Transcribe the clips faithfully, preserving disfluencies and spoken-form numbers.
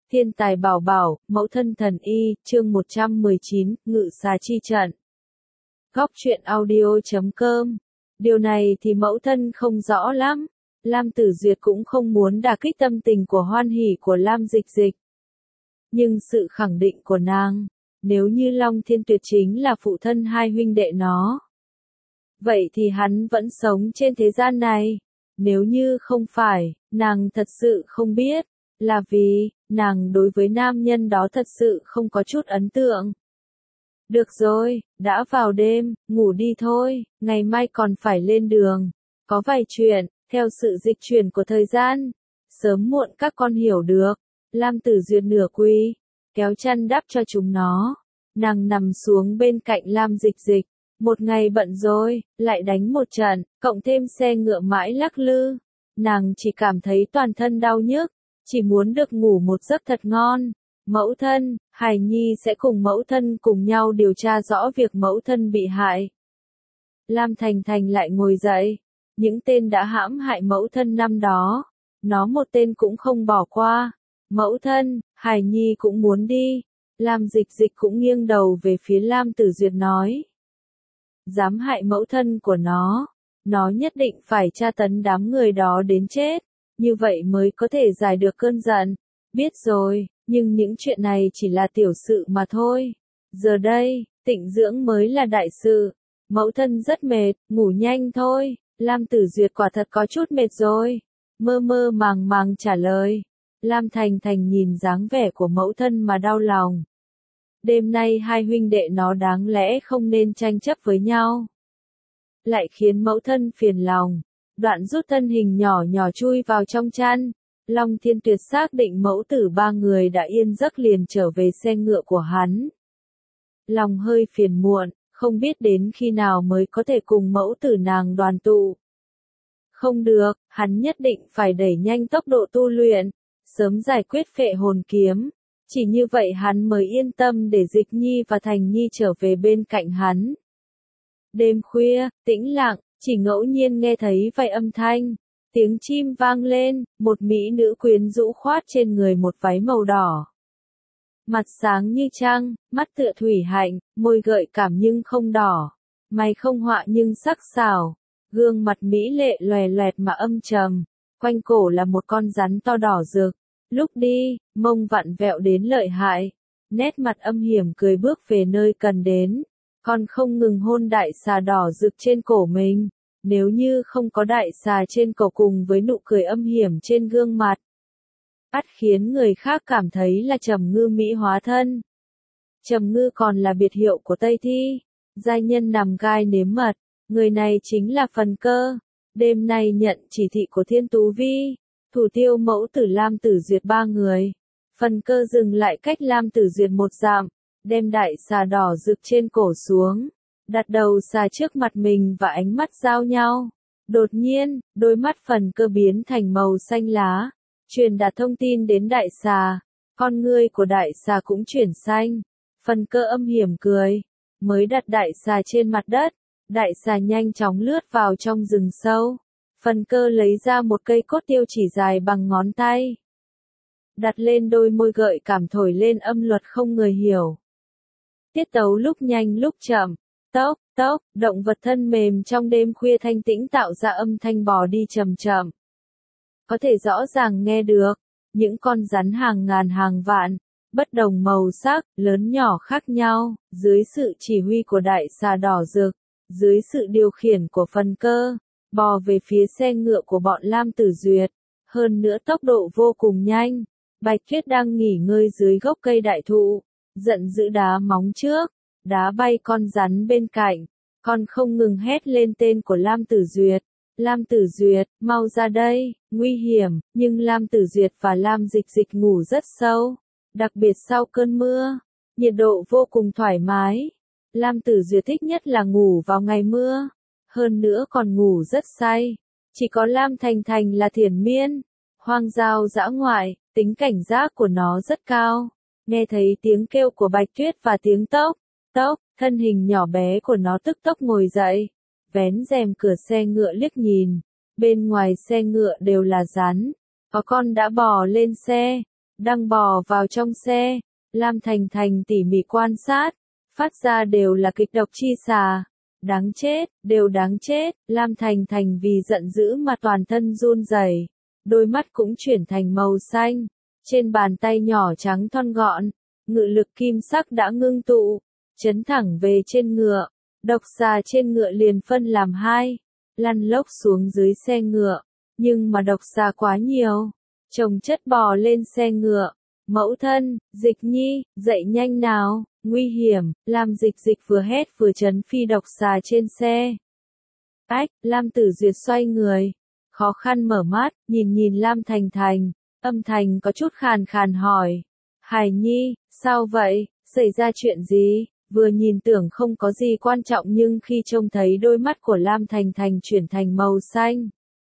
Thiên tài bảo bảo, mẫu thân thần y, chương một trăm mười chín, ngự xà chi trận. Góc truyện audio chấm com. Điều này thì mẫu thân không rõ lắm. Lam Tử Duyệt cũng không muốn đả kích tâm tình của hoan hỉ của Lam Dịch Dịch. Nhưng sự khẳng định của nàng, nếu như Long Thiên Tuyệt chính là phụ thân hai huynh đệ nó, vậy thì hắn vẫn sống trên thế gian này. Nếu như không phải, nàng thật sự không biết, là vì, nàng đối với nam nhân đó thật sự không có chút ấn tượng. Được rồi, đã vào đêm, ngủ đi thôi, ngày mai còn phải lên đường. Có vài chuyện, theo sự dịch chuyển của thời gian, sớm muộn các con hiểu được. Lam Tử Duyệt nửa quỳ, kéo chăn đắp cho chúng nó. Nàng nằm xuống bên cạnh Lam Dịch Dịch. Một ngày bận rồi, lại đánh một trận, cộng thêm xe ngựa mãi lắc lư. Nàng chỉ cảm thấy toàn thân đau nhức, chỉ muốn được ngủ một giấc thật ngon. Mẫu thân, Hải Nhi sẽ cùng mẫu thân cùng nhau điều tra rõ việc mẫu thân bị hại. Lam Thành Thành lại ngồi dậy. Những tên đã hãm hại mẫu thân năm đó, nó một tên cũng không bỏ qua. Mẫu thân, Hải Nhi cũng muốn đi. Lam Dịch Dịch cũng nghiêng đầu về phía Lam Tử Duyệt nói. Dám hại mẫu thân của nó, nó nhất định phải tra tấn đám người đó đến chết, như vậy mới có thể giải được cơn giận. Biết rồi, nhưng những chuyện này chỉ là tiểu sự mà thôi. Giờ đây, tịnh dưỡng mới là đại sự. Mẫu thân rất mệt, ngủ nhanh thôi. Lam Tử Duyệt quả thật có chút mệt rồi. Mơ mơ màng màng trả lời. Lam Thành Thành nhìn dáng vẻ của mẫu thân mà đau lòng. Đêm nay hai huynh đệ nó đáng lẽ không nên tranh chấp với nhau, lại khiến mẫu thân phiền lòng. Đoạn rút thân hình nhỏ nhỏ chui vào trong chăn. Long Thiên Tuyệt xác định mẫu tử ba người đã yên giấc liền trở về xe ngựa của hắn. Lòng hơi phiền muộn, không biết đến khi nào mới có thể cùng mẫu tử nàng đoàn tụ. Không được, hắn nhất định phải đẩy nhanh tốc độ tu luyện, sớm giải quyết phệ hồn kiếm. Chỉ như vậy hắn mới yên tâm để Dịch Nhi và Thành Nhi trở về bên cạnh hắn. Đêm khuya, tĩnh lặng, chỉ ngẫu nhiên nghe thấy vài âm thanh. Tiếng chim vang lên, một mỹ nữ quyến rũ khoát trên người một váy màu đỏ. Mặt sáng như trăng, mắt tựa thủy hạnh, môi gợi cảm nhưng không đỏ. Mày không họa nhưng sắc sảo. Gương mặt mỹ lệ loè loẹt mà âm trầm. Quanh cổ là một con rắn to đỏ rực. Lúc đi, mông vặn vẹo đến lợi hại. Nét mặt âm hiểm cười bước về nơi cần đến. Còn không ngừng hôn đại xà đỏ rực trên cổ mình. Nếu như không có đại xà trên cổ cùng với nụ cười âm hiểm trên gương mặt, ắt khiến người khác cảm thấy là Trầm Ngư mỹ hóa thân. Trầm Ngư còn là biệt hiệu của Tây Thi, giai nhân nằm gai nếm mật. Người này chính là Phần Cơ. Đêm nay nhận chỉ thị của Thiên Tú Vi, thủ tiêu mẫu tử Lam Tử Duyệt ba người. Phần Cơ dừng lại cách Lam Tử Duyệt một dặm, đem đại xà đỏ rực trên cổ xuống, đặt đầu xà trước mặt mình và ánh mắt giao nhau. Đột nhiên, đôi mắt Phần Cơ biến thành màu xanh lá, truyền đạt thông tin đến đại xà. Con ngươi của đại xà cũng chuyển xanh. Phần Cơ âm hiểm cười, mới đặt đại xà trên mặt đất, đại xà nhanh chóng lướt vào trong rừng sâu. Phần Cơ lấy ra một cây cốt tiêu chỉ dài bằng ngón tay, đặt lên đôi môi gợi cảm thổi lên âm luật không người hiểu. Tiết tấu lúc nhanh lúc chậm, tốc, tốc, động vật thân mềm trong đêm khuya thanh tĩnh tạo ra âm thanh bò đi chậm chậm. Có thể rõ ràng nghe được, những con rắn hàng ngàn hàng vạn, bất đồng màu sắc, lớn nhỏ khác nhau, dưới sự chỉ huy của đại xà đỏ rực, dưới sự điều khiển của Phần Cơ, bò về phía xe ngựa của bọn Lam Tử Duyệt. Hơn nữa tốc độ vô cùng nhanh. Bạch Tuyết đang nghỉ ngơi dưới gốc cây đại thụ, giận dữ đá móng trước, đá bay con rắn bên cạnh, con không ngừng hét lên tên của Lam Tử Duyệt. Lam Tử Duyệt, mau ra đây, nguy hiểm. Nhưng Lam Tử Duyệt và Lam Dịch Dịch ngủ rất sâu, đặc biệt sau cơn mưa, nhiệt độ vô cùng thoải mái. Lam Tử Duyệt thích nhất là ngủ vào ngày mưa, hơn nữa còn ngủ rất say. Chỉ có Lam Thành Thành là thiền miên, hoang giao dã ngoại, tính cảnh giác của nó rất cao. Nghe thấy tiếng kêu của Bạch Tuyết và tiếng tốc, tốc, thân hình nhỏ bé của nó tức tốc ngồi dậy, vén rèm cửa xe ngựa liếc nhìn. Bên ngoài xe ngựa đều là rắn, có con đã bò lên xe, đang bò vào trong xe. Lam Thành Thành tỉ mỉ quan sát, phát ra đều là kịch độc chi xà. Đáng chết, đều đáng chết, Lam Thành Thành vì giận dữ mà toàn thân run rẩy, đôi mắt cũng chuyển thành màu xanh. Trên bàn tay nhỏ trắng thon gọn, ngự lực kim sắc đã ngưng tụ, chấn thẳng về trên ngựa. Độc xà trên ngựa liền phân làm hai, lăn lốc xuống dưới xe ngựa, nhưng mà độc xà quá nhiều, chồng chất bò lên xe ngựa. Mẫu thân, Dịch Nhi, dậy nhanh nào, nguy hiểm, Lam Dịch Dịch vừa hét vừa trấn phi độc xà trên xe. Ách, Lam Tử Duyệt xoay người, khó khăn mở mắt, nhìn nhìn Lam Thành Thành, âm thanh có chút khàn khàn hỏi. Hải Nhi, sao vậy, xảy ra chuyện gì? Vừa nhìn tưởng không có gì quan trọng nhưng khi trông thấy đôi mắt của Lam Thành Thành chuyển thành màu xanh,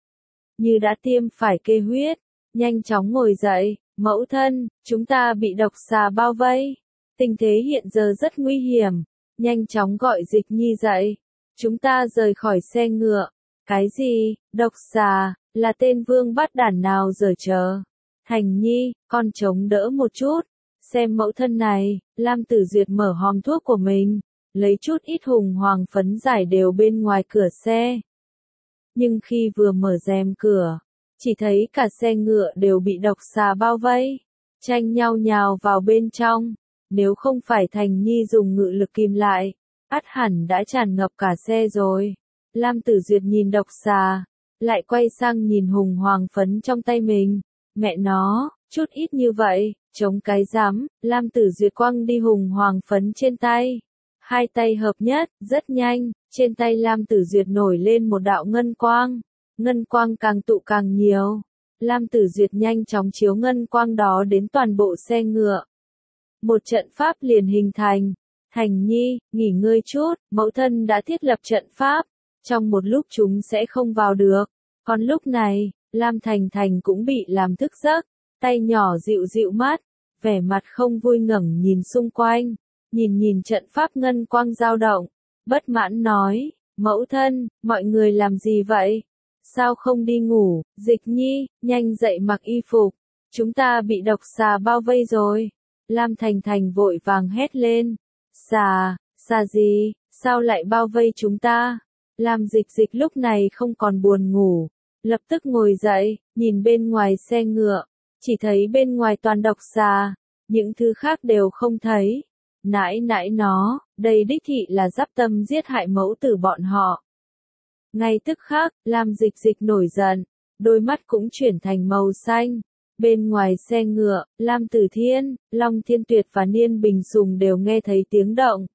như đã tiêm phải kê huyết, nhanh chóng ngồi dậy. Mẫu thân, chúng ta bị độc xà bao vây. Tình thế hiện giờ rất nguy hiểm. Nhanh chóng gọi Dịch Nhi dậy. Chúng ta rời khỏi xe ngựa. Cái gì, độc xà, là tên vương bắt đản nào giở trò. Thành Nhi, con chống đỡ một chút. Xem mẫu thân này, Lam Tử Duyệt mở hòm thuốc của mình, lấy chút ít hùng hoàng phấn giải đều bên ngoài cửa xe. Nhưng khi vừa mở rèm cửa, chỉ thấy cả xe ngựa đều bị độc xà bao vây, tranh nhau nhào vào bên trong. Nếu không phải Thành Nhi dùng ngự lực kìm lại, ắt hẳn đã tràn ngập cả xe rồi. Lam Tử Duyệt nhìn độc xà, lại quay sang nhìn hùng hoàng phấn trong tay mình. Mẹ nó, chút ít như vậy, chống cái rắm. Lam Tử Duyệt quăng đi hùng hoàng phấn trên tay. Hai tay hợp nhất, rất nhanh, trên tay Lam Tử Duyệt nổi lên một đạo ngân quang. Ngân quang càng tụ càng nhiều. Lam Tử Duyệt nhanh chóng chiếu ngân quang đó đến toàn bộ xe ngựa. Một trận pháp liền hình thành. Thành Nhi, nghỉ ngơi chút, mẫu thân đã thiết lập trận pháp. Trong một lúc chúng sẽ không vào được. Còn lúc này, Lam Thành Thành cũng bị làm thức giấc. Tay nhỏ dịu dịu mắt, vẻ mặt không vui ngẩng nhìn xung quanh. Nhìn nhìn trận pháp ngân quang dao động. Bất mãn nói, mẫu thân, mọi người làm gì vậy? Sao không đi ngủ, Dịch Nhi, nhanh dậy mặc y phục. Chúng ta bị độc xà bao vây rồi. Lam Thành Thành vội vàng hét lên. Xà, xà gì, sao lại bao vây chúng ta? Lam Dịch Dịch lúc này không còn buồn ngủ. Lập tức ngồi dậy, nhìn bên ngoài xe ngựa. Chỉ thấy bên ngoài toàn độc xà. Những thứ khác đều không thấy. Nãi nãi nó, đây đích thị là giáp tâm giết hại mẫu tử bọn họ. Ngay tức khắc, Lam Dịch Dịch nổi giận, đôi mắt cũng chuyển thành màu xanh. Bên ngoài xe ngựa, Lam Tử Thiên, Long Thiên Tuyệt và Niên Bình Sùng đều nghe thấy tiếng động.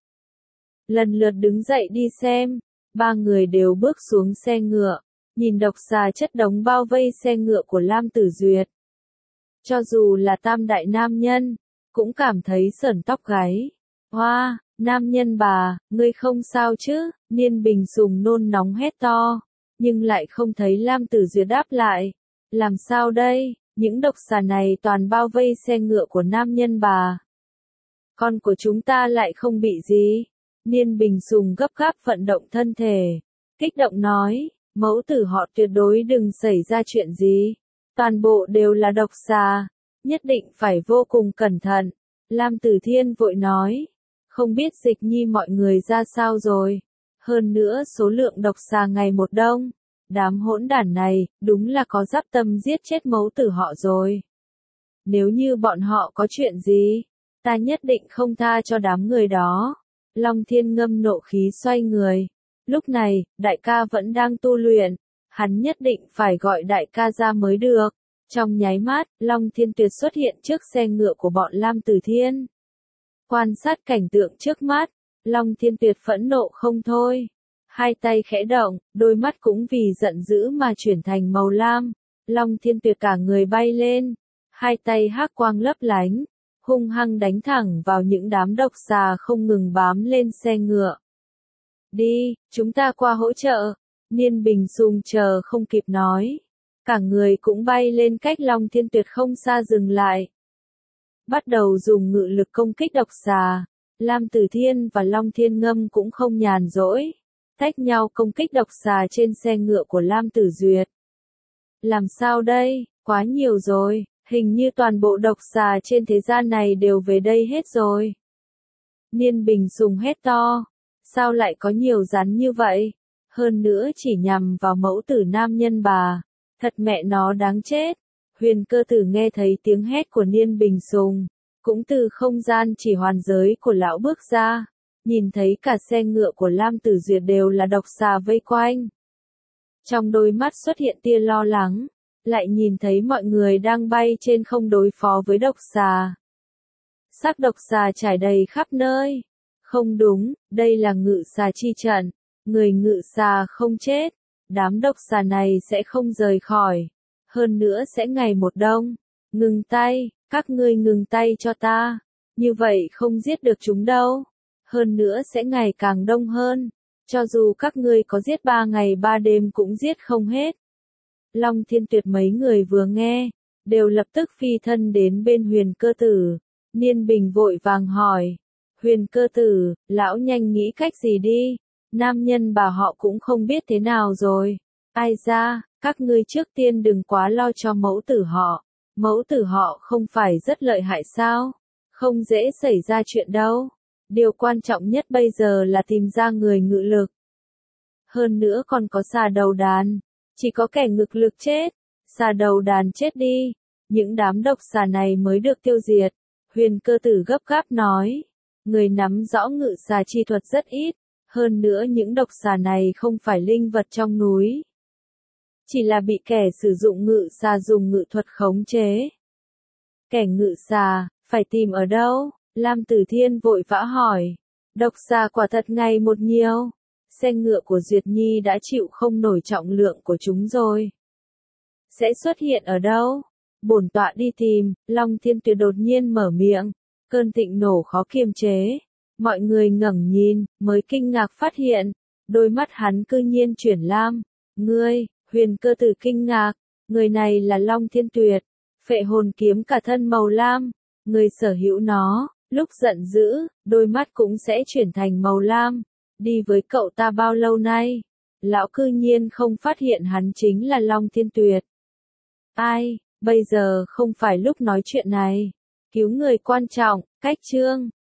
Lần lượt đứng dậy đi xem, ba người đều bước xuống xe ngựa, nhìn độc xà chất đống bao vây xe ngựa của Lam Tử Duyệt. Cho dù là tam đại nam nhân, cũng cảm thấy sởn tóc gáy. Hoa, nam nhân bà, ngươi không sao chứ? Niên Bình Sùng nôn nóng hét to, nhưng lại không thấy Lam Tử Duyệt đáp lại. Làm sao đây? Những độc xà này toàn bao vây xe ngựa của nam nhân bà. Con của chúng ta lại không bị gì. Niên Bình Sùng gấp gáp vận động thân thể, kích động nói, mẫu tử họ tuyệt đối đừng xảy ra chuyện gì. Toàn bộ đều là độc xà, nhất định phải vô cùng cẩn thận. Lam Tử Thiên vội nói, không biết Dịch Nhi mọi người ra sao rồi. Hơn nữa số lượng độc xà ngày một đông. Đám hỗn đản này, đúng là có dáp tâm giết chết mẫu tử họ rồi. Nếu như bọn họ có chuyện gì, ta nhất định không tha cho đám người đó. Long Thiên ngâm nộ khí xoay người. Lúc này, đại ca vẫn đang tu luyện. Hắn nhất định phải gọi đại ca ra mới được. Trong nháy mắt, Long Thiên Tuyệt xuất hiện trước xe ngựa của bọn Lam Tử Thiên. Quan sát cảnh tượng trước mắt, Long Thiên Tuyệt phẫn nộ không thôi. Hai tay khẽ động, đôi mắt cũng vì giận dữ mà chuyển thành màu lam. Long Thiên Tuyệt cả người bay lên, hai tay hắc quang lấp lánh, hung hăng đánh thẳng vào những đám độc xà không ngừng bám lên xe ngựa. Đi, chúng ta qua hỗ trợ. Niên Bình Sùng chờ không kịp nói. Cả người cũng bay lên cách Long Thiên Tuyệt không xa dừng lại. Bắt đầu dùng ngự lực công kích độc xà. Lam Tử Thiên và Long Thiên Ngâm cũng không nhàn rỗi. Tách nhau công kích độc xà trên xe ngựa của Lam Tử Duyệt. Làm sao đây, quá nhiều rồi, Hình như toàn bộ độc xà trên thế gian này đều về đây hết rồi. Niên Bình Sùng hét to. Sao lại có nhiều rắn như vậy? Hơn nữa chỉ nhằm vào mẫu tử nam nhân bà. Thật mẹ nó đáng chết. Huyền Cơ Tử nghe thấy tiếng hét của Niên Bình Sùng, cũng từ không gian chỉ hoàn giới của lão bước ra, nhìn thấy cả xe ngựa của Lam Tử Duyệt đều là độc xà vây quanh. Trong đôi mắt xuất hiện tia lo lắng, lại nhìn thấy mọi người đang bay trên không đối phó với độc xà. Xác độc xà trải đầy khắp nơi. Không đúng, đây là ngự xà chi trận, người ngự xà không chết, đám độc xà này sẽ không rời khỏi, hơn nữa sẽ ngày một đông. Ngừng tay, các ngươi ngừng tay cho ta, như vậy không giết được chúng đâu, hơn nữa sẽ ngày càng đông hơn, cho dù các ngươi có giết ba ngày ba đêm cũng giết không hết. Long Thiên Tuyệt mấy người vừa nghe, đều lập tức phi thân đến bên Huyền Cơ Tử. Niên Bình vội vàng hỏi, Huyền Cơ Tử, lão nhanh nghĩ cách gì đi, nam nhân bà họ cũng không biết thế nào rồi. Ai ra, các ngươi trước tiên đừng quá lo cho mẫu tử họ, mẫu tử họ không phải rất lợi hại sao, không dễ xảy ra chuyện đâu. Điều quan trọng nhất bây giờ là tìm ra người ngự lực. Hơn nữa còn có xà đầu đàn, chỉ có kẻ ngự lực chết, xà đầu đàn chết đi, những đám độc xà này mới được tiêu diệt. Huyền Cơ Tử gấp gáp nói, người nắm rõ ngự xà chi thuật rất ít, hơn nữa những độc xà này không phải linh vật trong núi, chỉ là bị kẻ sử dụng ngự xà dùng ngự thuật khống chế. Kẻ ngự xà, phải tìm ở đâu? Lam Tử Thiên vội vã hỏi. Độc xà quả thật ngày một nhiều, xe ngựa của Duyệt Nhi đã chịu không nổi trọng lượng của chúng rồi. Sẽ xuất hiện ở đâu? Bổn tọa đi tìm. Long Thiên Tuyệt đột nhiên mở miệng, cơn thịnh nổ khó kiềm chế. Mọi người ngẩng nhìn, mới kinh ngạc phát hiện, đôi mắt hắn cư nhiên chuyển lam. Ngươi, Huyền Cơ Tử kinh ngạc, người này là Long Thiên Tuyệt, phệ hồn kiếm cả thân màu lam, người sở hữu nó, lúc giận dữ, đôi mắt cũng sẽ chuyển thành màu lam. Đi với cậu ta bao lâu nay, lão cư nhiên không phát hiện hắn chính là Long Thiên Tuyệt. Ai, bây giờ không phải lúc nói chuyện này, cứu người quan trọng, cách chương.